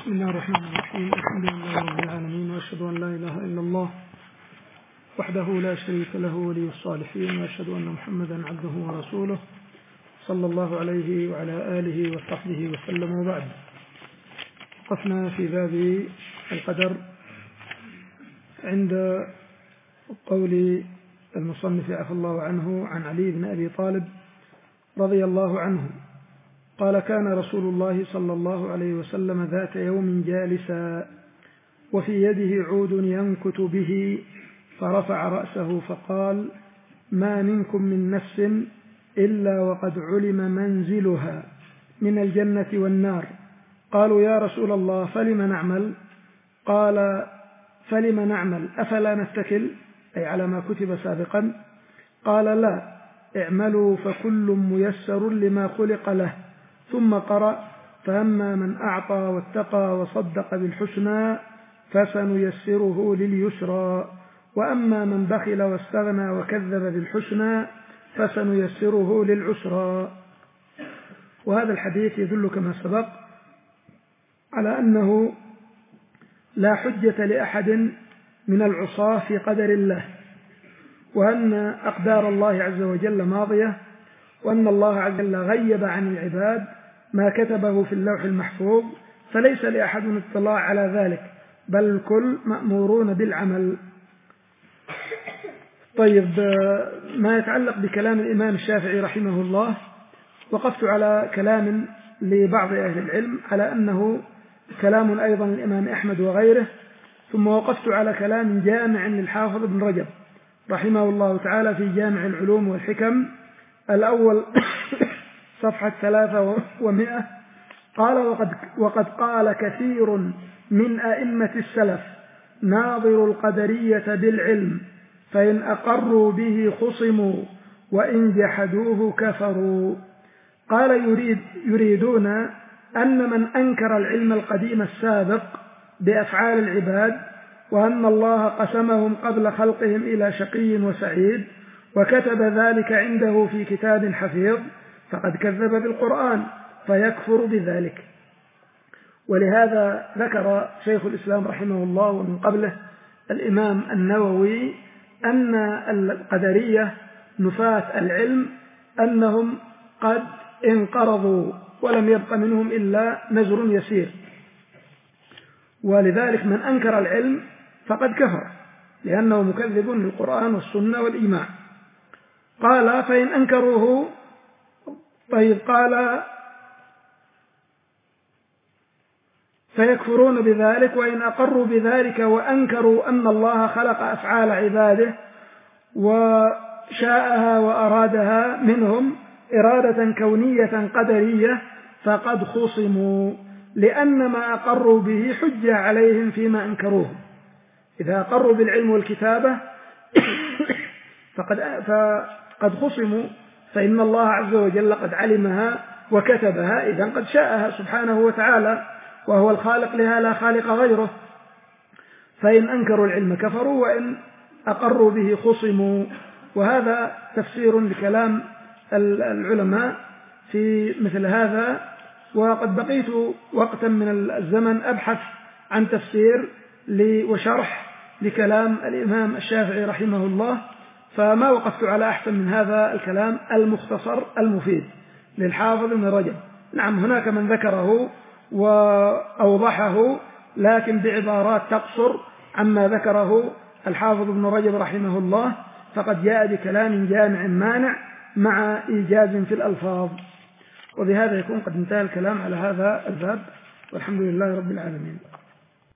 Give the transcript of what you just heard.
بسم الله الرحمن الرحيم. الحمد لله رب العالمين، وأشهد أن لا إله إلا الله وحده لا شريك له ولي الصالحين، وأشهد أن محمدا عبده ورسوله صلى الله عليه وعلى آله وصحبه وسلم. وبعد، وقفنا في باب القدر عند قول المصنف عفى الله عنه عن علي بن أبي طالب رضي الله عنه قال: كان رسول الله صلى الله عليه وسلم ذات يوم جالسا وفي يده عود ينكت به، فرفع رأسه فقال: ما منكم من نفس إلا وقد علم منزلها من الجنة والنار. قالوا: يا رسول الله فلم نعمل؟ قال: فلم نعمل؟ أفلا نتكل؟ أي على ما كتب سابقا. قال: لا، اعملوا فكل ميسر لما خلق له. ثم قرأ: فأما من أعطى واتقى وصدق بالحسنى فسنيسره لليسرى، وأما من بخل واستغنى وكذب بالحسنى فسنيسره للعسرى. وهذا الحديث يدل كما سبق على أنه لا حجة لأحد من العصاة في قدر الله، وأن أقدار الله عز وجل ماضية، وأن الله عز وجل غيب عن العباد ما كتبه في اللوح المحفوظ، فليس لأحد اطلاع على ذلك، بل الكل مأمورون بالعمل. طيب، ما يتعلق بكلام الإمام الشافعي رحمه الله، وقفت على كلام لبعض أهل العلم على أنه كلام أيضا الإمام أحمد وغيره، ثم وقفت على كلام جامع للحافظ ابن رجب رحمه الله تعالى في جامع العلوم والحكم الأول صفحة 300. قال: وقد قال كثير من أئمة السلف: ناظر القدرية بالعلم، فإن أقروا به خصموا وإن جحدوه كفروا. قال: يريدون أن من أنكر العلم القديم السابق بأفعال العباد، وأن الله قسمهم قبل خلقهم إلى شقي وسعيد، وكتب ذلك عنده في كتاب حفيظ، فقد كذب بالقرآن فيكفر بذلك. ولهذا ذكر شيخ الإسلام رحمه الله ومن قبله الإمام النووي أن القدرية نفاة العلم أنهم قد انقرضوا ولم يبق منهم إلا نزر يسير، ولذلك من أنكر العلم فقد كفر، لأنه مكذب للقرآن والسنة والإجماع. قال: فإن أنكروه، طيب، قال: فيكفرون بذلك، وإن أقروا بذلك وأنكروا أن الله خلق أفعال عباده وشاءها وأرادها منهم إرادة كونية قدرية فقد خصموا، لأن ما أقروا به حجة عليهم فيما أنكروه. إذا أقروا بالعلم والكتابة فقد خصموا، فإن الله عز وجل قد علمها وكتبها، إذن قد شاءها سبحانه وتعالى، وهو الخالق لها لا خالق غيره. فإن أنكروا العلم كفروا، وإن أقروا به خصموا. وهذا تفسير لكلام العلماء في مثل هذا، وقد بقيت وقتا من الزمن أبحث عن تفسير وشرح لكلام الإمام الشافعي رحمه الله، فما وقفت على أحسن من هذا الكلام المختصر المفيد للحافظ ابن رجب. نعم، هناك من ذكره وأوضحه، لكن بعبارات تقصر عما ذكره الحافظ ابن رجب رحمه الله، فقد جاء بكلام جامع مانع مع إيجاز في الألفاظ. وبهذا يكون قد انتهى الكلام على هذا الباب، والحمد لله رب العالمين.